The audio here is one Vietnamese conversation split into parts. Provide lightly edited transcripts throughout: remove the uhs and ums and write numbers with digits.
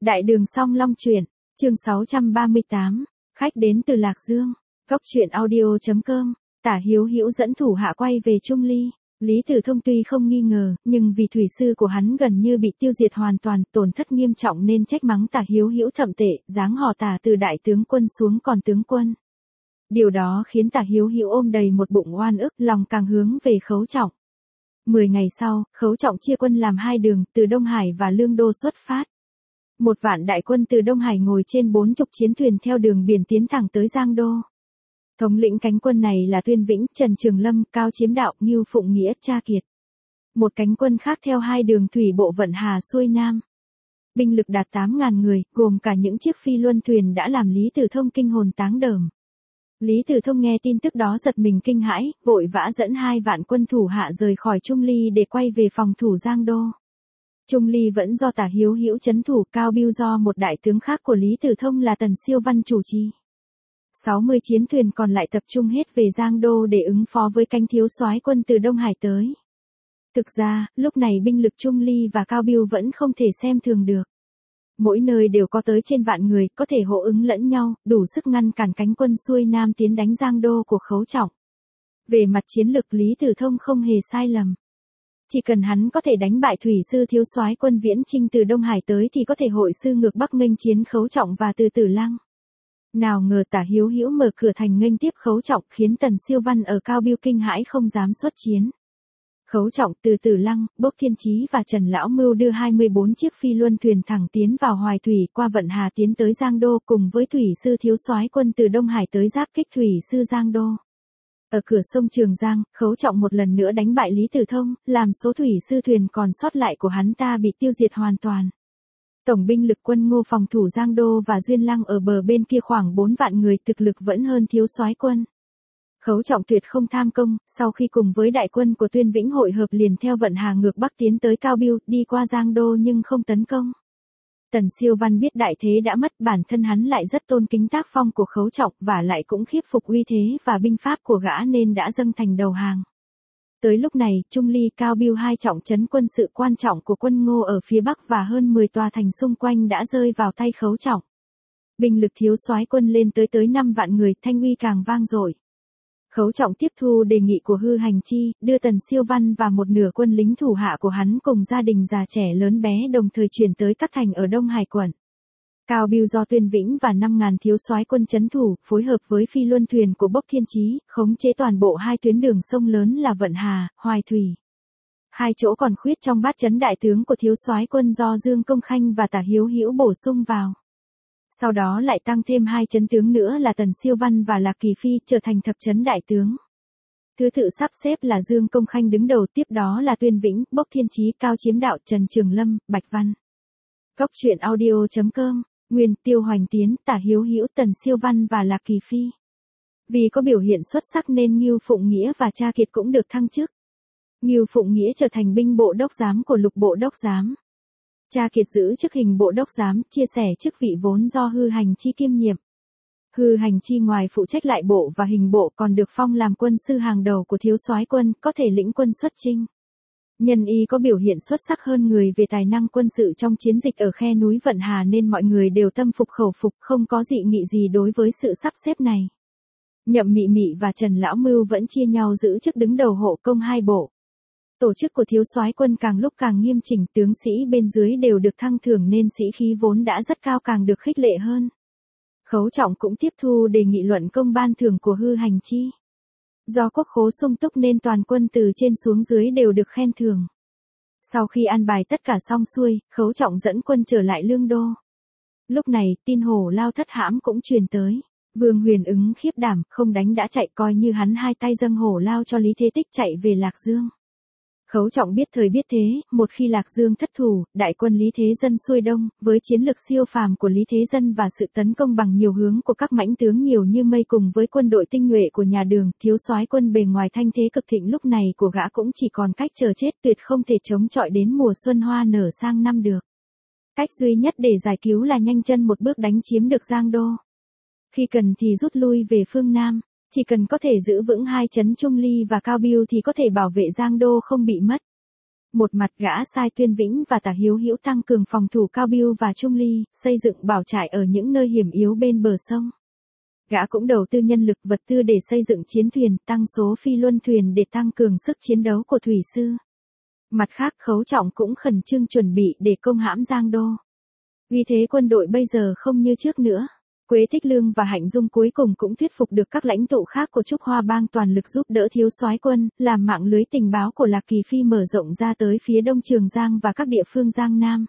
Đại đường Song Long truyện, chương 638, khách đến từ Lạc Dương. Góc truyện audio.com, Tả Hiếu Hữu dẫn thủ hạ quay về Trung Ly. Lý Tử Thông tuy không nghi ngờ, nhưng vì thủy sư của hắn gần như bị tiêu diệt hoàn toàn, tổn thất nghiêm trọng nên trách mắng Tả Hiếu Hữu thậm tệ, giáng hò tả từ đại tướng quân xuống còn tướng quân. Điều đó khiến Tả Hiếu Hữu ôm đầy một bụng oan ức, lòng càng hướng về Khấu Trọng. 10 ngày sau, Khấu Trọng chia quân làm hai đường, từ Đông Hải và Lương Đô xuất phát. 1 vạn đại quân từ Đông Hải ngồi trên 40 chiến thuyền theo đường biển tiến thẳng tới Giang Đô. Thống lĩnh cánh quân này là Tuyên Vĩnh, Trần Trường Lâm, Cao Chiếm Đạo, Ngưu Phụng Nghĩa, Cha Kiệt. Một cánh quân khác theo hai đường thủy bộ vận Hà xuôi Nam. Binh lực đạt 8.000 người, gồm cả những chiếc phi luân thuyền đã làm Lý Tử Thông kinh hồn táng đờm. Lý Tử Thông nghe tin tức đó giật mình kinh hãi, vội vã dẫn 2 vạn quân thủ hạ rời khỏi Trung Ly để quay về phòng thủ Giang Đô. Trung Ly vẫn do Tả Hiếu Hữu trấn thủ, Cao Bưu do một đại tướng khác của Lý Tử Thông là Tần Siêu Văn chủ trì. 60 chiến thuyền còn lại tập trung hết về Giang Đô để ứng phó với cánh thiếu soái quân từ Đông Hải tới. Thực ra, lúc này binh lực Trung Ly và Cao Bưu vẫn không thể xem thường được. Mỗi nơi đều có tới trên vạn người, có thể hỗ ứng lẫn nhau, đủ sức ngăn cản cánh quân xuôi Nam tiến đánh Giang Đô của Khấu Trọng. Về mặt chiến lược Lý Tử Thông không hề sai lầm. Chỉ cần hắn có thể đánh bại thủy sư thiếu soái quân Viễn Chinh từ Đông Hải tới thì có thể hội sư ngược Bắc nghênh chiến Khấu Trọng và từ Tử Lăng. Nào ngờ Tả Hiếu Hữu mở cửa thành nghênh tiếp Khấu Trọng, khiến Tần Siêu Văn ở Cao Bưu kinh hãi không dám xuất chiến. Khấu Trọng, từ Tử Lăng, Bốc Thiên Chí và Trần Lão Mưu đưa 24 chiếc phi luân thuyền thẳng tiến vào Hoài Thủy, qua vận Hà tiến tới Giang Đô, cùng với thủy sư thiếu soái quân từ Đông Hải tới giáp kích thủy sư Giang Đô. Ở cửa sông Trường Giang, Khấu Trọng một lần nữa đánh bại Lý Tử Thông, làm số thủy sư thuyền còn sót lại của hắn ta bị tiêu diệt hoàn toàn. Tổng binh lực quân Ngô phòng thủ Giang Đô và Duyên Lăng ở bờ bên kia khoảng 4 vạn người, thực lực vẫn hơn thiếu soái quân. Khấu Trọng tuyệt không tham công, sau khi cùng với đại quân của Tuyên Vĩnh hội hợp liền theo vận Hà ngược Bắc tiến tới Cao Bưu, đi qua Giang Đô nhưng không tấn công. Tần Siêu Văn biết đại thế đã mất, bản thân hắn lại rất tôn kính tác phong của Khấu Trọng, và lại cũng khiếp phục uy thế và binh pháp của gã nên đã dâng thành đầu hàng. Tới lúc này, Trung Ly, Cao Bưu, hai trọng trấn quân sự quan trọng của quân Ngô ở phía Bắc và hơn 10 tòa thành xung quanh đã rơi vào tay Khấu Trọng. Binh lực thiếu soái quân lên tới 5 vạn người, thanh uy càng vang dội. Khấu Trọng tiếp thu đề nghị của Hư Hành Chi, đưa Tần Siêu Văn và một nửa quân lính thủ hạ của hắn cùng gia đình già trẻ lớn bé đồng thời chuyển tới các thành ở Đông Hải quận. Cao Bưu do Tuyên Vĩnh và 5.000 thiếu soái quân trấn thủ, phối hợp với phi luân thuyền của Bốc Thiên Chí, khống chế toàn bộ hai tuyến đường sông lớn là Vận Hà, Hoài Thủy. Hai chỗ còn khuyết trong bát trấn đại tướng của thiếu soái quân do Dương Công Khanh và Tả Hiếu Hữu bổ sung vào. Sau đó lại tăng thêm 2 trấn tướng nữa là Tần Siêu Văn và Lạc Kỳ Phi, trở thành thập trấn đại tướng. Thứ tự sắp xếp là Dương Công Khanh đứng đầu, tiếp đó là Tuyên Vĩnh, Bốc Thiên Chí, Cao Chiếm Đạo, Trần Trường Lâm, Bạch Văn. Góc truyện audio.com, Nguyên, Tiêu Hoành Tiến, Tả Hiếu Hữu, Tần Siêu Văn và Lạc Kỳ Phi. Vì có biểu hiện xuất sắc nên Ngưu Phụng Nghĩa và Cha Kiệt cũng được thăng chức. Ngưu Phụng Nghĩa trở thành binh bộ đốc giám của Lục bộ đốc giám. Cha Kiệt giữ chức hình bộ đốc giám, chia sẻ chức vị vốn do Hư Hành Chi kiêm nhiệm. Hư Hành Chi ngoài phụ trách lại bộ và hình bộ còn được phong làm quân sư hàng đầu của thiếu soái quân, có thể lĩnh quân xuất chinh. Nhân y có biểu hiện xuất sắc hơn người về tài năng quân sự trong chiến dịch ở khe núi Vận Hà nên mọi người đều tâm phục khẩu phục, không có dị nghị gì đối với sự sắp xếp này. Nhậm Mị Mị và Trần Lão Mưu vẫn chia nhau giữ chức đứng đầu hộ công hai bộ. Tổ chức của thiếu soái quân càng lúc càng nghiêm chỉnh, tướng sĩ bên dưới đều được thăng thưởng nên sĩ khí vốn đã rất cao càng được khích lệ hơn. Khấu Trọng cũng tiếp thu đề nghị luận công ban thưởng của Hư Hành Chi. Do quốc khố sung túc nên toàn quân từ trên xuống dưới đều được khen thưởng. Sau khi an bài tất cả xong xuôi, Khấu Trọng dẫn quân trở lại Lương Đô. Lúc này, tin Hổ Lao thất hãm cũng truyền tới. Vương Huyền Ứng khiếp đảm, không đánh đã chạy, coi như hắn hai tay dâng Hổ Lao cho Lý Thế Tích chạy về Lạc Dương. Khấu Trọng biết thời biết thế, một khi Lạc Dương thất thủ, đại quân Lý Thế Dân xuôi đông, với chiến lược siêu phàm của Lý Thế Dân và sự tấn công bằng nhiều hướng của các mãnh tướng nhiều như mây cùng với quân đội tinh nhuệ của nhà Đường, thiếu soái quân bề ngoài thanh thế cực thịnh lúc này của gã cũng chỉ còn cách chờ chết, tuyệt không thể chống chọi đến mùa xuân hoa nở sang năm được. Cách duy nhất để giải cứu là nhanh chân một bước đánh chiếm được Giang Đô. Khi cần thì rút lui về phương Nam. Chỉ cần có thể giữ vững hai trấn Trung Ly và Cao Bưu thì có thể bảo vệ Giang Đô không bị mất. Một mặt gã sai Tuyên Vĩnh và Tả Hiếu Hữu tăng cường phòng thủ Cao Biêu và Trung Ly, xây dựng bảo trại ở những nơi hiểm yếu bên bờ sông. Gã cũng đầu tư nhân lực vật tư để xây dựng chiến thuyền, tăng số phi luân thuyền để tăng cường sức chiến đấu của thủy sư. Mặt khác Khấu Trọng cũng khẩn trương chuẩn bị để công hãm Giang Đô. Vì thế quân đội bây giờ không như trước nữa. Quế Thích Lương và Hạnh Dung cuối cùng cũng thuyết phục được các lãnh tụ khác của Trúc Hoa Bang toàn lực giúp đỡ thiếu soái quân, làm mạng lưới tình báo của Lạc Kỳ Phi mở rộng ra tới phía đông Trường Giang và các địa phương Giang Nam.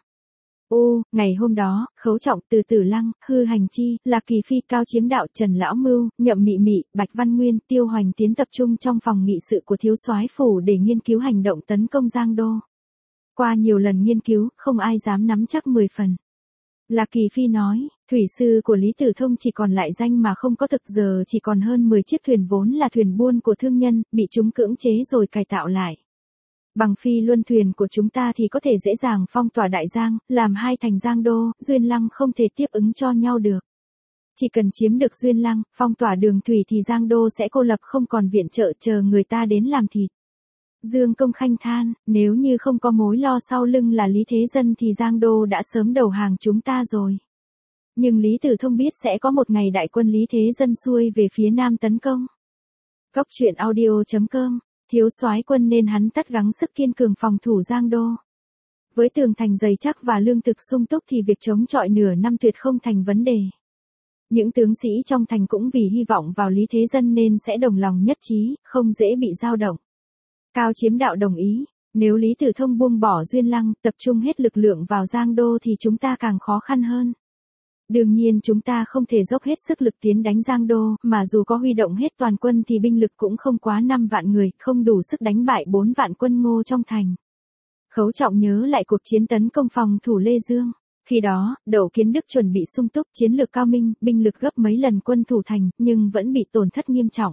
Ngày hôm đó, Khấu Trọng, Từ Tử Lăng, Hư Hành Chi, Lạc Kỳ Phi, Cao Chiếm Đạo, Trần Lão Mưu, Nhậm Mị Mị, Bạch Văn Nguyên, Tiêu Hoành tiến tập trung trong phòng nghị sự của thiếu soái phủ để nghiên cứu hành động tấn công Giang Đô. Qua nhiều lần nghiên cứu, không ai dám nắm chắc 10 phần. Lạc Kỳ Phi nói, thủy sư của Lý Tử Thông chỉ còn lại danh mà không có thực, giờ chỉ còn hơn 10 chiếc thuyền vốn là thuyền buôn của thương nhân, bị chúng cưỡng chế rồi cải tạo lại. Bằng phi luân thuyền của chúng ta thì có thể dễ dàng phong tỏa Đại Giang, làm hai thành Giang Đô, Duyên Lăng không thể tiếp ứng cho nhau được. Chỉ cần chiếm được Duyên Lăng, phong tỏa đường thủy thì Giang Đô sẽ cô lập không còn viện trợ chờ người ta đến làm thịt. Dương Công Khanh than, nếu như không có mối lo sau lưng là Lý Thế Dân thì Giang Đô đã sớm đầu hàng chúng ta rồi. Nhưng Lý Tử Thông biết sẽ có một ngày đại quân Lý Thế Dân xuôi về phía nam tấn công. Góc truyện audio.com, thiếu soái quân nên hắn tất gắng sức kiên cường phòng thủ Giang Đô. Với tường thành dày chắc và lương thực sung túc thì việc chống chọi nửa năm tuyệt không thành vấn đề. Những tướng sĩ trong thành cũng vì hy vọng vào Lý Thế Dân nên sẽ đồng lòng nhất trí, không dễ bị dao động. Cao Chiếm Đạo đồng ý, nếu Lý Tử Thông buông bỏ Duyên Lăng, tập trung hết lực lượng vào Giang Đô thì chúng ta càng khó khăn hơn. Đương nhiên chúng ta không thể dốc hết sức lực tiến đánh Giang Đô, mà dù có huy động hết toàn quân thì binh lực cũng không quá 5 vạn người, không đủ sức đánh bại 4 vạn quân Ngô trong thành. Khấu Trọng nhớ lại cuộc chiến tấn công phòng thủ Lê Dương. Khi đó, Đậu Kiến Đức chuẩn bị sung túc, chiến lược cao minh, binh lực gấp mấy lần quân thủ thành, nhưng vẫn bị tổn thất nghiêm trọng.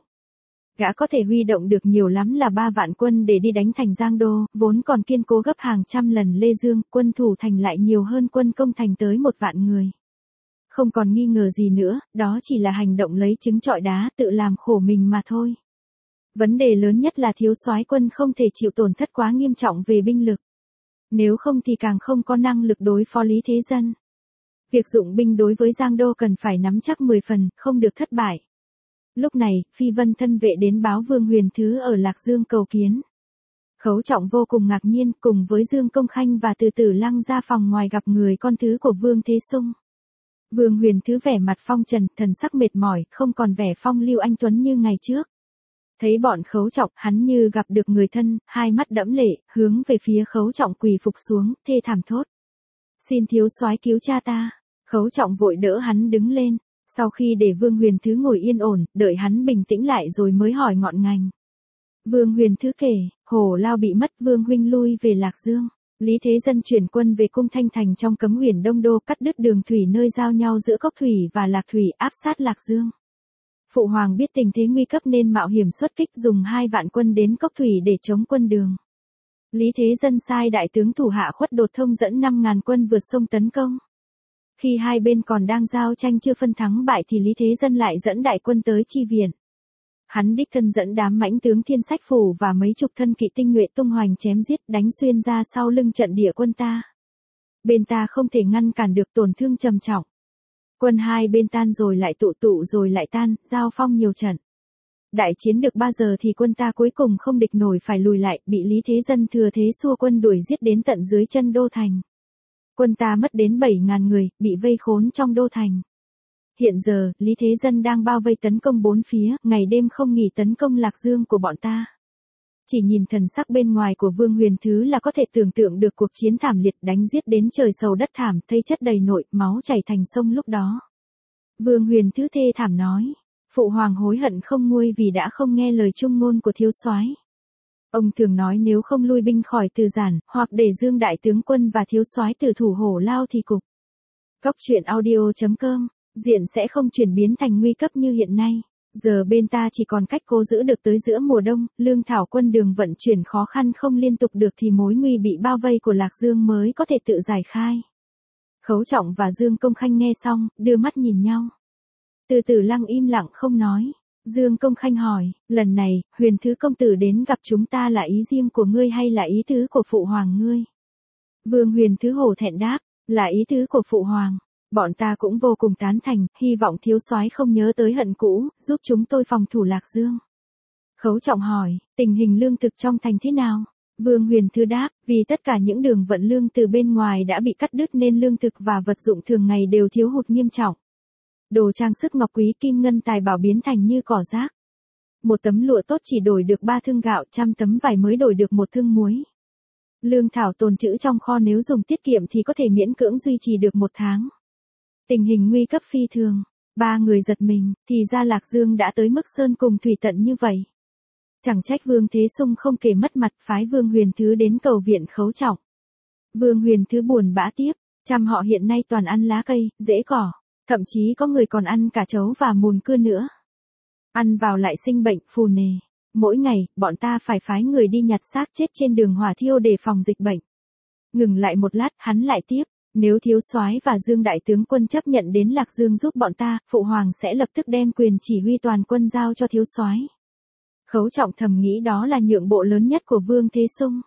Gã có thể huy động được nhiều lắm là 3 vạn quân để đi đánh thành Giang Đô, vốn còn kiên cố gấp hàng trăm lần Lê Dương, quân thủ thành lại nhiều hơn quân công thành tới 1 vạn người. Không còn nghi ngờ gì nữa, đó chỉ là hành động lấy trứng trọi đá, tự làm khổ mình mà thôi. Vấn đề lớn nhất là thiếu soái quân không thể chịu tổn thất quá nghiêm trọng về binh lực. Nếu không thì càng không có năng lực đối phó Lý Thế Dân. Việc dụng binh đối với Giang Đô cần phải nắm chắc 10 phần, không được thất bại. Lúc này, Phi Vân thân vệ đến báo Vương Huyền Thứ ở Lạc Dương cầu kiến. Khấu Trọng vô cùng ngạc nhiên, cùng với Dương Công Khanh và Từ Tử Lăng ra phòng ngoài gặp người con thứ của Vương Thế Sung. Vương Huyền Thứ vẻ mặt phong trần, thần sắc mệt mỏi, không còn vẻ phong lưu anh tuấn như ngày trước. Thấy bọn Khấu Trọng, hắn như gặp được người thân, hai mắt đẫm lệ, hướng về phía Khấu Trọng quỳ phục xuống, thê thảm thốt. Xin thiếu soái cứu cha ta. Khấu Trọng vội đỡ hắn đứng lên. Sau khi để Vương Huyền Thứ ngồi yên ổn, đợi hắn bình tĩnh lại rồi mới hỏi ngọn ngành. Vương Huyền Thứ kể, Hổ Lao bị mất, Vương huynh lui về Lạc Dương. Lý Thế Dân chuyển quân về cung Thanh Thành trong cấm uyển Đông Đô, cắt đứt đường thủy nơi giao nhau giữa Cốc Thủy và Lạc Thủy, áp sát Lạc Dương. Phụ hoàng biết tình thế nguy cấp nên mạo hiểm xuất kích, dùng 2 vạn quân đến Cốc Thủy để chống quân Đường. Lý Thế Dân sai đại tướng thủ hạ Khuất Đột Thông dẫn 5.000 quân vượt sông tấn công. Khi hai bên còn đang giao tranh chưa phân thắng bại thì Lý Thế Dân lại dẫn đại quân tới chi viện. Hắn đích thân dẫn đám mãnh tướng Thiên Sách Phủ và mấy chục thân kỵ tinh nhuệ tung hoành chém giết, đánh xuyên ra sau lưng trận địa quân ta. Bên ta không thể ngăn cản được, tổn thương trầm trọng. Quân hai bên tan rồi lại tụ rồi lại tan, giao phong nhiều trận. Đại chiến được 3 giờ thì quân ta cuối cùng không địch nổi phải lùi lại, bị Lý Thế Dân thừa thế xua quân đuổi giết đến tận dưới chân đô thành. Quân ta mất đến 7.000 người, bị vây khốn trong đô thành. Hiện giờ, Lý Thế Dân đang bao vây tấn công 4 phía, ngày đêm không nghỉ tấn công Lạc Dương của bọn ta. Chỉ nhìn thần sắc bên ngoài của Vương Huyền Thứ là có thể tưởng tượng được cuộc chiến thảm liệt, đánh giết đến trời sầu đất thảm, thây chất đầy nội, máu chảy thành sông lúc đó. Vương Huyền Thứ thê thảm nói, phụ hoàng hối hận không nguôi vì đã không nghe lời trung ngôn của thiếu soái. Ông thường nói nếu không lui binh khỏi Từ Giản, hoặc để Dương đại tướng quân và thiếu soái tử thủ Hổ Lao thì cục. Góc truyện audio.com, diện sẽ không chuyển biến thành nguy cấp như hiện nay. Giờ bên ta chỉ còn cách cố giữ được tới giữa mùa đông, lương thảo quân Đường vận chuyển khó khăn không liên tục được thì mối nguy bị bao vây của Lạc Dương mới có thể tự giải khai. Khấu Trọng và Dương Công Khanh nghe xong, đưa mắt nhìn nhau. Từ Tử Lăng im lặng không nói. Dương Công Khanh hỏi, lần này, Huyền Thứ công tử đến gặp chúng ta là ý riêng của ngươi hay là ý tứ của phụ hoàng ngươi? Vương Huyền Thứ hổ thẹn đáp, là ý tứ của phụ hoàng. Bọn ta cũng vô cùng tán thành, hy vọng thiếu soái không nhớ tới hận cũ, giúp chúng tôi phòng thủ Lạc Dương. Khấu Trọng hỏi, tình hình lương thực trong thành thế nào? Vương Huyền Thứ đáp, vì tất cả những đường vận lương từ bên ngoài đã bị cắt đứt nên lương thực và vật dụng thường ngày đều thiếu hụt nghiêm trọng. Đồ trang sức ngọc quý kim ngân tài bảo biến thành như cỏ rác. Một tấm lụa tốt chỉ đổi được 3 thưng gạo, 100 tấm vải mới đổi được 1 thưng muối. Lương thảo tồn trữ trong kho nếu dùng tiết kiệm thì có thể miễn cưỡng duy trì được 1 tháng. Tình hình nguy cấp phi thường. 3 người giật mình, thì ra Lạc Dương đã tới mức sơn cùng thủy tận như vậy. Chẳng trách Vương Thế Sung không kể mất mặt phái Vương Huyền Thứ đến cầu viện Khấu Trọng. Vương Huyền Thứ buồn bã tiếp, trăm họ hiện nay toàn ăn lá cây, rễ cỏ, thậm chí có người còn ăn cả trấu và mùn cưa nữa. Ăn vào lại sinh bệnh, phù nề. Mỗi ngày, bọn ta phải phái người đi nhặt xác chết trên đường hỏa thiêu để phòng dịch bệnh. Ngừng lại một lát, hắn lại tiếp, nếu thiếu soái và Dương đại tướng quân chấp nhận đến Lạc Dương giúp bọn ta, phụ hoàng sẽ lập tức đem quyền chỉ huy toàn quân giao cho thiếu soái. Khấu Trọng thầm nghĩ đó là nhượng bộ lớn nhất của Vương Thế Sung.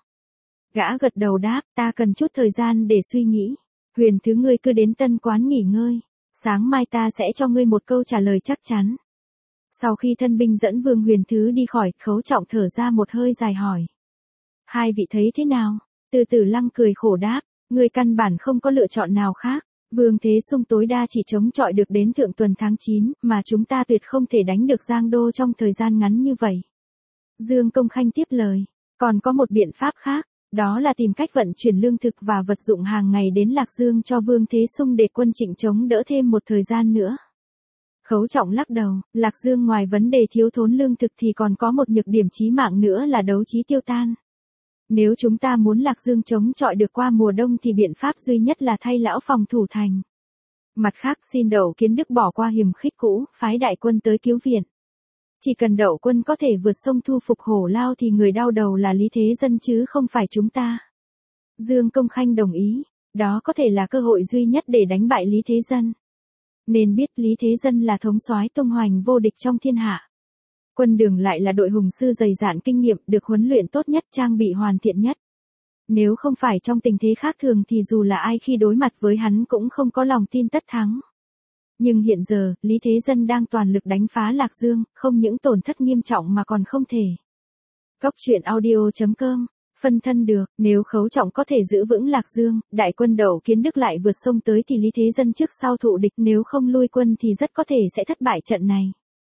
Gã gật đầu đáp, ta cần chút thời gian để suy nghĩ. Huyền Thứ ngươi cứ đến Tân Quán nghỉ ngơi. Sáng mai ta sẽ cho ngươi một câu trả lời chắc chắn. Sau khi thân binh dẫn Vương Huyền Thứ đi khỏi, Khấu Trọng thở ra một hơi dài hỏi. Hai vị thấy thế nào? Từ Tử Lăng cười khổ đáp, ngươi căn bản không có lựa chọn nào khác. Vương Thế Sung tối đa chỉ chống chọi được đến thượng tuần tháng 9, mà chúng ta tuyệt không thể đánh được Giang Đô trong thời gian ngắn như vậy. Dương Công Khanh tiếp lời, còn có một biện pháp khác, đó là tìm cách vận chuyển lương thực và vật dụng hàng ngày đến Lạc Dương cho Vương Thế Sung để quân Trịnh chống đỡ thêm một thời gian nữa. Khấu Trọng lắc đầu, Lạc Dương ngoài vấn đề thiếu thốn lương thực thì còn có một nhược điểm chí mạng nữa là đấu trí tiêu tan. Nếu chúng ta muốn Lạc Dương chống chọi được qua mùa đông thì biện pháp duy nhất là thay lão phòng thủ thành. Mặt khác xin Đậu Kiến Đức bỏ qua hiềm khích cũ, phái đại quân tới cứu viện. Chỉ cần Đậu quân có thể vượt sông thu phục Hổ Lao thì người đau đầu là Lý Thế Dân chứ không phải chúng ta. Dương Công Khanh đồng ý, đó có thể là cơ hội duy nhất để đánh bại Lý Thế Dân. Nên biết Lý Thế Dân là thống soái tung hoành vô địch trong thiên hạ. Quân Đường lại là đội hùng sư dày dạn kinh nghiệm, được huấn luyện tốt nhất, trang bị hoàn thiện nhất. Nếu không phải trong tình thế khác thường thì dù là ai khi đối mặt với hắn cũng không có lòng tin tất thắng. Nhưng hiện giờ, Lý Thế Dân đang toàn lực đánh phá Lạc Dương, không những tổn thất nghiêm trọng mà còn không thể. Cóc truyện audio.com, phân thân được, nếu Khấu Trọng có thể giữ vững Lạc Dương, đại quân Đậu Kiến Đức lại vượt sông tới thì Lý Thế Dân trước sau thụ địch, nếu không lui quân thì rất có thể sẽ thất bại trận này.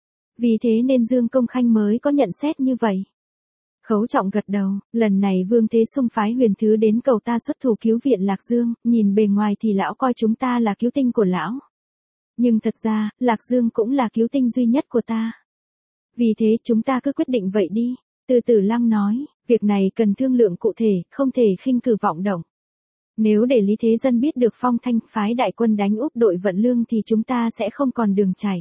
Vì thế nên Dương Công Khanh mới có nhận xét như vậy. Khấu Trọng gật đầu, lần này Vương Thế Sung phái Huyền Thứ đến cầu ta xuất thủ cứu viện Lạc Dương, nhìn bề ngoài thì lão coi chúng ta là cứu tinh của lão. Nhưng thật ra, Lạc Dương cũng là cứu tinh duy nhất của ta. Vì thế chúng ta cứ quyết định vậy đi. Từ Tử Lăng nói, việc này cần thương lượng cụ thể, không thể khinh cử vọng động. Nếu để Lý Thế Dân biết được Phong Thanh phái đại quân đánh úp đội vận lương thì chúng ta sẽ không còn đường chảy.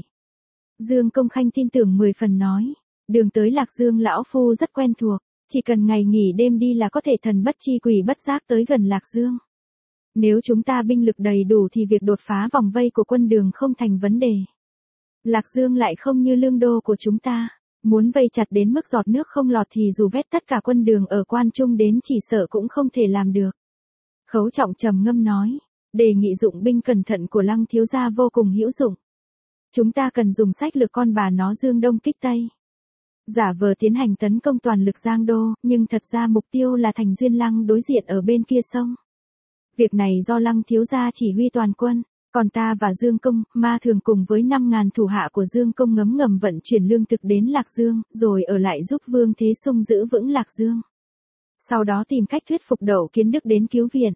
Dương Công Khanh tin tưởng 10 phần nói, đường tới Lạc Dương lão phu rất quen thuộc, chỉ cần ngày nghỉ đêm đi là có thể thần bất chi quỷ bất giác tới gần Lạc Dương. Nếu chúng ta binh lực đầy đủ thì việc đột phá vòng vây của quân Đường không thành vấn đề. Lạc Dương lại không như lương đô của chúng ta, muốn vây chặt đến mức giọt nước không lọt thì dù vét tất cả quân Đường ở Quan Trung đến chỉ sợ cũng không thể làm được. Khấu Trọng trầm ngâm nói, đề nghị dụng binh cẩn thận của Lăng thiếu gia vô cùng hữu dụng. Chúng ta cần dùng sách lược con bà nó Dương Đông kích Tây. Giả vờ tiến hành tấn công toàn lực Giang Đô, nhưng thật ra mục tiêu là thành Duyên Lăng đối diện ở bên kia sông. Việc này do Lăng thiếu gia chỉ huy toàn quân, còn ta và Dương Công, Ma Thường cùng với 5.000 thủ hạ của Dương Công ngấm ngầm vận chuyển lương thực đến Lạc Dương, rồi ở lại giúp Vương Thế Sung giữ vững Lạc Dương. Sau đó tìm cách thuyết phục Đậu Kiến Đức đến cứu viện.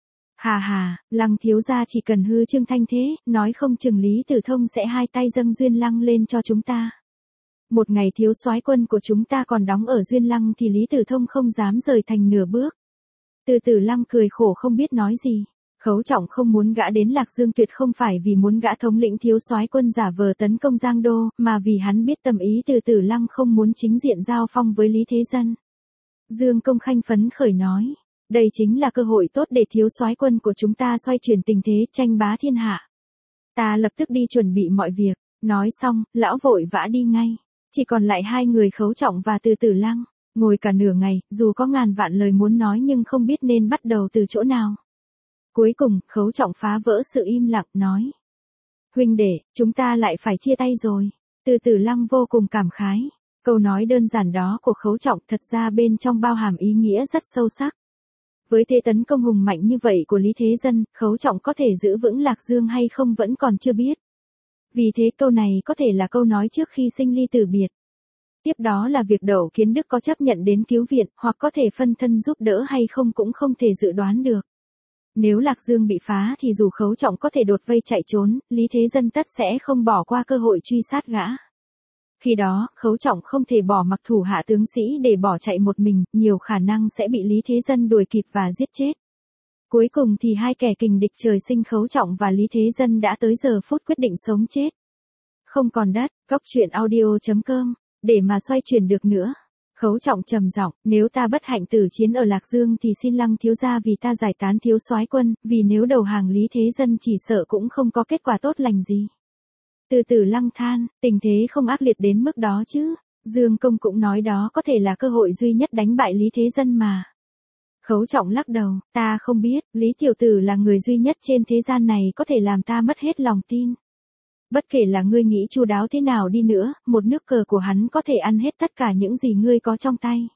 Hà hà, Lăng thiếu gia chỉ cần hư trương thanh thế, nói không chừng Lý Tử Thông sẽ hai tay dâng Duyên Lăng lên cho chúng ta. Một ngày thiếu soái quân của chúng ta còn đóng ở Duyên Lăng thì Lý Tử Thông không dám rời thành nửa bước. Từ Tử Lăng cười khổ không biết nói gì. Khấu Trọng không muốn gã đến Lạc Dương tuyệt không phải vì muốn gã thống lĩnh thiếu soái quân giả vờ tấn công Giang Đô, mà vì hắn biết tâm ý Từ Tử Lăng không muốn chính diện giao phong với Lý Thế Dân. Dương Công Khanh phấn khởi nói, đây chính là cơ hội tốt để thiếu soái quân của chúng ta xoay chuyển tình thế, tranh bá thiên hạ. Ta lập tức đi chuẩn bị mọi việc. Nói xong, lão vội vã đi ngay. Chỉ còn lại hai người Khấu Trọng và Từ Tử Lăng, ngồi cả nửa ngày, dù có ngàn vạn lời muốn nói nhưng không biết nên bắt đầu từ chỗ nào. Cuối cùng, Khấu Trọng phá vỡ sự im lặng, nói. Huynh đệ, chúng ta lại phải chia tay rồi. Từ Tử Lăng vô cùng cảm khái. Câu nói đơn giản đó của Khấu Trọng thật ra bên trong bao hàm ý nghĩa rất sâu sắc. Với thế tấn công hùng mạnh như vậy của Lý Thế Dân, Khấu Trọng có thể giữ vững Lạc Dương hay không vẫn còn chưa biết. Vì thế câu này có thể là câu nói trước khi sinh ly tử biệt. Tiếp đó là việc Đậu Kiến Đức có chấp nhận đến cứu viện, hoặc có thể phân thân giúp đỡ hay không cũng không thể dự đoán được. Nếu Lạc Dương bị phá thì dù Khấu Trọng có thể đột vây chạy trốn, Lý Thế Dân tất sẽ không bỏ qua cơ hội truy sát gã. Khi đó, Khấu Trọng không thể bỏ mặc thủ hạ tướng sĩ để bỏ chạy một mình, nhiều khả năng sẽ bị Lý Thế Dân đuổi kịp và giết chết. Cuối cùng thì hai kẻ kình địch trời sinh Khấu Trọng và Lý Thế Dân đã tới giờ phút quyết định sống chết. Không còn đất, goctruyện.audio.com, để mà xoay chuyển được nữa. Khấu Trọng trầm giọng, nếu ta bất hạnh tử chiến ở Lạc Dương thì xin Lăng thiếu gia vì ta giải tán thiếu soái quân, vì nếu đầu hàng Lý Thế Dân chỉ sợ cũng không có kết quả tốt lành gì. Từ Tử Lăng than, tình thế không ác liệt đến mức đó chứ. Dương Công cũng nói đó có thể là cơ hội duy nhất đánh bại Lý Thế Dân mà. Khấu Trọng lắc đầu, ta không biết, Lý tiểu tử là người duy nhất trên thế gian này có thể làm ta mất hết lòng tin. Bất kể là ngươi nghĩ chu đáo thế nào đi nữa, một nước cờ của hắn có thể ăn hết tất cả những gì ngươi có trong tay.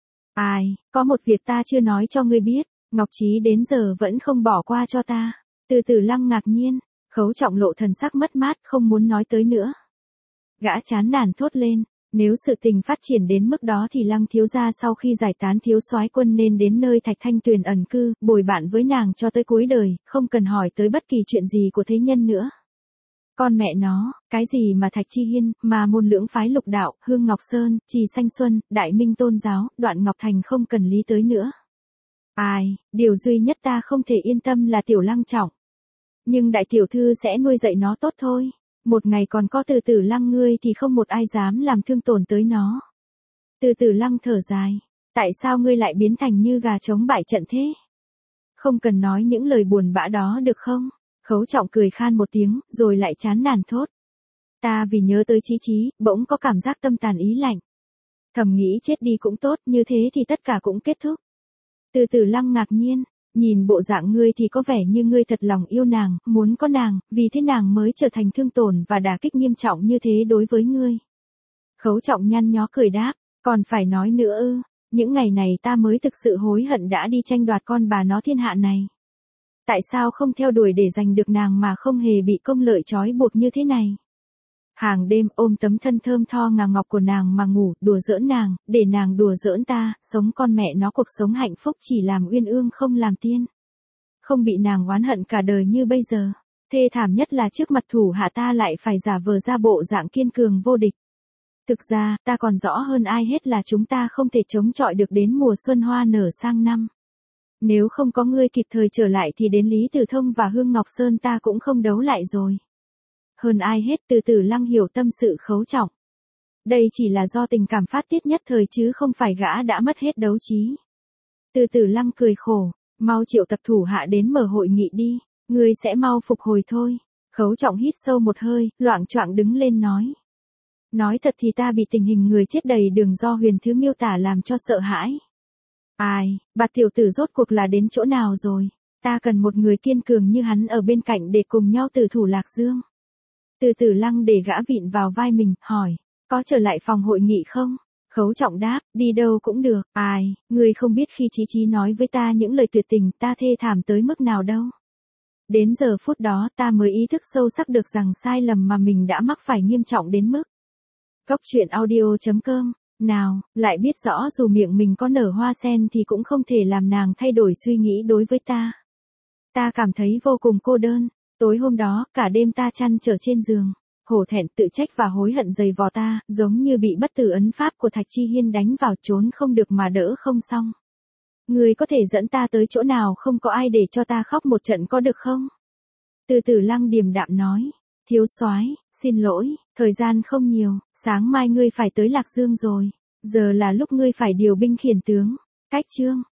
Ai, có một việc ta chưa nói cho ngươi biết, Ngọc Trí đến giờ vẫn không bỏ qua cho ta. Từ Tử Lăng ngạc nhiên, Khấu Trọng lộ thần sắc mất mát không muốn nói tới nữa. Gã chán nản thốt lên, nếu sự tình phát triển đến mức đó thì Lăng thiếu gia sau khi giải tán thiếu soái quân nên đến nơi Thạch Thanh Tuyền ẩn cư, bồi bạn với nàng cho tới cuối đời, không cần hỏi tới bất kỳ chuyện gì của thế nhân nữa. Con mẹ nó, cái gì mà Thạch Chi Hiên, mà môn lưỡng phái lục đạo, Hương Ngọc Sơn, Trì Sanh Xuân, Đại Minh Tôn giáo, Đoạn Ngọc Thành không cần lý tới nữa. Ai, điều duy nhất ta không thể yên tâm là Tiểu Lăng Trọng. Nhưng đại tiểu thư sẽ nuôi dạy nó tốt thôi. Một ngày còn có Từ Tử Lăng ngươi thì không một ai dám làm thương tổn tới nó. Từ Tử Lăng thở dài. Tại sao ngươi lại biến thành như gà trống bại trận thế? Không cần nói những lời buồn bã đó được không? Khấu Trọng cười khan một tiếng, rồi lại chán nản thốt. Ta vì nhớ tới Chí Chí, bỗng có cảm giác tâm tàn ý lạnh. Thầm nghĩ chết đi cũng tốt, như thế thì tất cả cũng kết thúc. Từ Tử Lăng ngạc nhiên, nhìn bộ dạng ngươi thì có vẻ như ngươi thật lòng yêu nàng, muốn có nàng, vì thế nàng mới trở thành thương tổn và đả kích nghiêm trọng như thế đối với ngươi. Khấu Trọng nhăn nhó cười đáp, còn phải nói nữa ư, những ngày này ta mới thực sự hối hận đã đi tranh đoạt con bà nó thiên hạ này. Tại sao không theo đuổi để giành được nàng mà không hề bị công lợi trói buộc như thế này? Hàng đêm ôm tấm thân thơm tho ngà ngọc của nàng mà ngủ, đùa giỡn nàng, để nàng đùa giỡn ta, sống con mẹ nó cuộc sống hạnh phúc chỉ làm uyên ương không làm tiên. Không bị nàng oán hận cả đời như bây giờ. Thê thảm nhất là trước mặt thủ hạ ta lại phải giả vờ ra bộ dạng kiên cường vô địch. Thực ra, ta còn rõ hơn ai hết là chúng ta không thể chống chọi được đến mùa xuân hoa nở sang năm. Nếu không có ngươi kịp thời trở lại thì đến Lý Tử Thông và Hương Ngọc Sơn ta cũng không đấu lại rồi. Hơn ai hết Từ Tử Lăng hiểu tâm sự Khấu Trọng. Đây chỉ là do tình cảm phát tiết nhất thời chứ không phải gã đã mất hết đấu trí. Từ Tử Lăng cười khổ, mau triệu tập thủ hạ đến mở hội nghị đi, ngươi sẽ mau phục hồi thôi. Khấu Trọng hít sâu một hơi, loạng choạng đứng lên nói. Nói thật thì ta bị tình hình người chết đầy đường do Huyền Thứ miêu tả làm cho sợ hãi. Ai, bà tiểu tử rốt cuộc là đến chỗ nào rồi? Ta cần một người kiên cường như hắn ở bên cạnh để cùng nhau tử thủ Lạc Dương. Từ Tử Lăng để gã vịn vào vai mình, hỏi, có trở lại phòng hội nghị không? Khấu Trọng đáp, đi đâu cũng được. Ai, ngươi không biết khi Chí Chí nói với ta những lời tuyệt tình ta thê thảm tới mức nào đâu. Đến giờ phút đó ta mới ý thức sâu sắc được rằng sai lầm mà mình đã mắc phải nghiêm trọng đến mức. Goctruyện.audio.com. Nào, lại biết rõ dù miệng mình có nở hoa sen thì cũng không thể làm nàng thay đổi suy nghĩ đối với ta. Ta cảm thấy vô cùng cô đơn. Tối hôm đó, cả đêm ta chăn trở trên giường. Hổ thẹn tự trách và hối hận dày vò ta, giống như bị bất tử ấn pháp của Thạch Chi Hiên đánh vào trốn không được mà đỡ không xong. Ngươi có thể dẫn ta tới chỗ nào không có ai để cho ta khóc một trận có được không? Từ Tử Lăng điềm đạm nói. Thiếu soái, xin lỗi, thời gian không nhiều, sáng mai ngươi phải tới Lạc Dương rồi. Giờ là lúc ngươi phải điều binh khiển tướng. Cách chương.